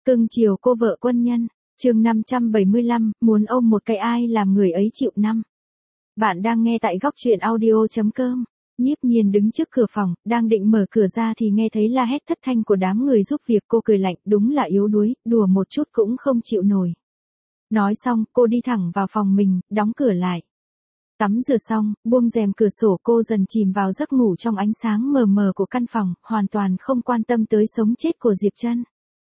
Cưng chiều cô vợ quân nhân, chương 575, muốn ôm một cái ai làm người ấy chịu năm. Bạn đang nghe tại góc truyện audio.com. Nhiếp Nhiên đứng trước cửa phòng, đang định mở cửa ra thì nghe thấy la hét thất thanh của đám người giúp việc. Cô cười lạnh, đúng là yếu đuối, đùa một chút cũng không chịu nổi. Nói xong, cô đi thẳng vào phòng mình, đóng cửa lại. Tắm rửa xong, buông rèm cửa sổ, cô dần chìm vào giấc ngủ trong ánh sáng mờ mờ của căn phòng, hoàn toàn không quan tâm tới sống chết của Diệp Trân.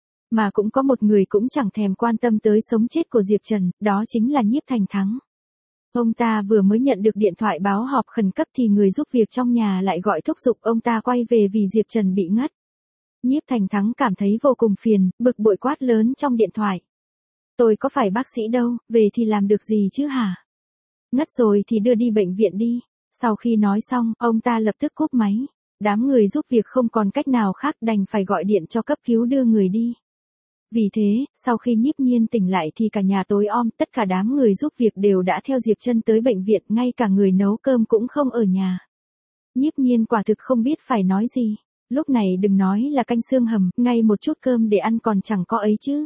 Mà cũng có một người cũng chẳng thèm quan tâm tới sống chết của Diệp Trần, đó chính là Nhiếp Thành Thắng. Ông ta vừa mới nhận được điện thoại báo họp khẩn cấp thì người giúp việc trong nhà lại gọi thúc giục ông ta quay về vì Diệp Trần bị ngất. Nhiếp Thành Thắng cảm thấy vô cùng phiền, bực bội quát lớn trong điện thoại. Tôi có phải bác sĩ đâu, về thì làm được gì chứ hả? Ngất rồi thì đưa đi bệnh viện đi. Sau khi nói xong, ông ta lập tức cúp máy. Đám người giúp việc không còn cách nào khác đành phải gọi điện cho cấp cứu đưa người đi. Vì thế, sau khi Nhiếp Nhiên tỉnh lại thì cả nhà tối om, tất cả đám người giúp việc đều đã theo Diệp Trân tới bệnh viện, ngay cả người nấu cơm cũng không ở nhà. Nhiếp Nhiên quả thực không biết phải nói gì. Lúc này đừng nói là canh xương hầm, ngay một chút cơm để ăn còn chẳng có ấy chứ.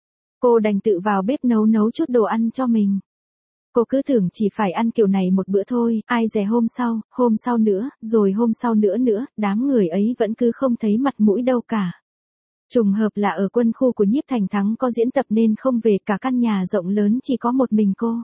Cô đành tự vào bếp nấu chút đồ ăn cho mình. Cô cứ tưởng chỉ phải ăn kiểu này một bữa thôi, ai dè hôm sau nữa, rồi hôm sau nữa, đám người ấy vẫn cứ không thấy mặt mũi đâu cả. Trùng hợp là ở quân khu của Nhiếp Thành Thắng có diễn tập nên không về, cả căn nhà rộng lớn chỉ có một mình cô.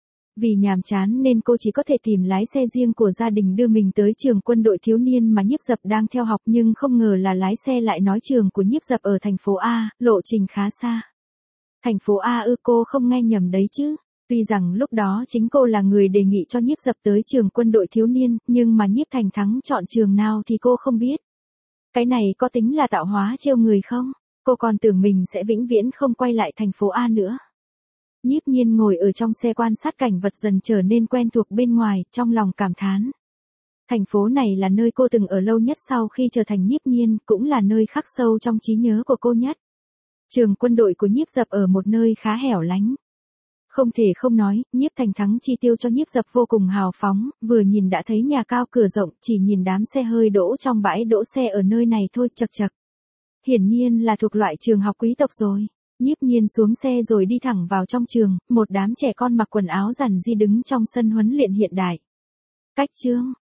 Vì nhàm chán nên cô chỉ có thể tìm lái xe riêng của gia đình đưa mình tới trường quân đội thiếu niên mà Nhiếp Dập đang theo học, nhưng không ngờ là lái xe lại nói trường của Nhiếp Dập ở thành phố A, lộ trình khá xa. Thành phố A ư? Cô không nghe nhầm đấy chứ. Tuy rằng lúc đó chính cô là người đề nghị cho Nhiếp Dập tới trường quân đội thiếu niên, nhưng mà Nhiếp Thành Thắng chọn trường nào thì cô không biết. Cái này có tính là tạo hóa trêu người không? Cô còn tưởng mình sẽ vĩnh viễn không quay lại thành phố A nữa. Nhiếp Nhiên ngồi ở trong xe quan sát cảnh vật dần trở nên quen thuộc bên ngoài, trong lòng cảm thán. Thành phố này là nơi cô từng ở lâu nhất sau khi trở thành Nhiếp Nhiên, cũng là nơi khắc sâu trong trí nhớ của cô nhất. Trường quân đội của Nhiếp Dập ở một nơi khá hẻo lánh. Không thể không nói, Nhiếp Thành Thắng chi tiêu cho Nhiếp Dập vô cùng hào phóng, vừa nhìn đã thấy nhà cao cửa rộng, chỉ nhìn đám xe hơi đỗ trong bãi đỗ xe ở nơi này thôi, chật chật. Hiển nhiên là thuộc loại trường học quý tộc rồi. Nhiếp Nhiên xuống xe rồi đi thẳng vào trong trường, một đám trẻ con mặc quần áo giản dị đứng trong sân huấn luyện hiện đại. Cách chương,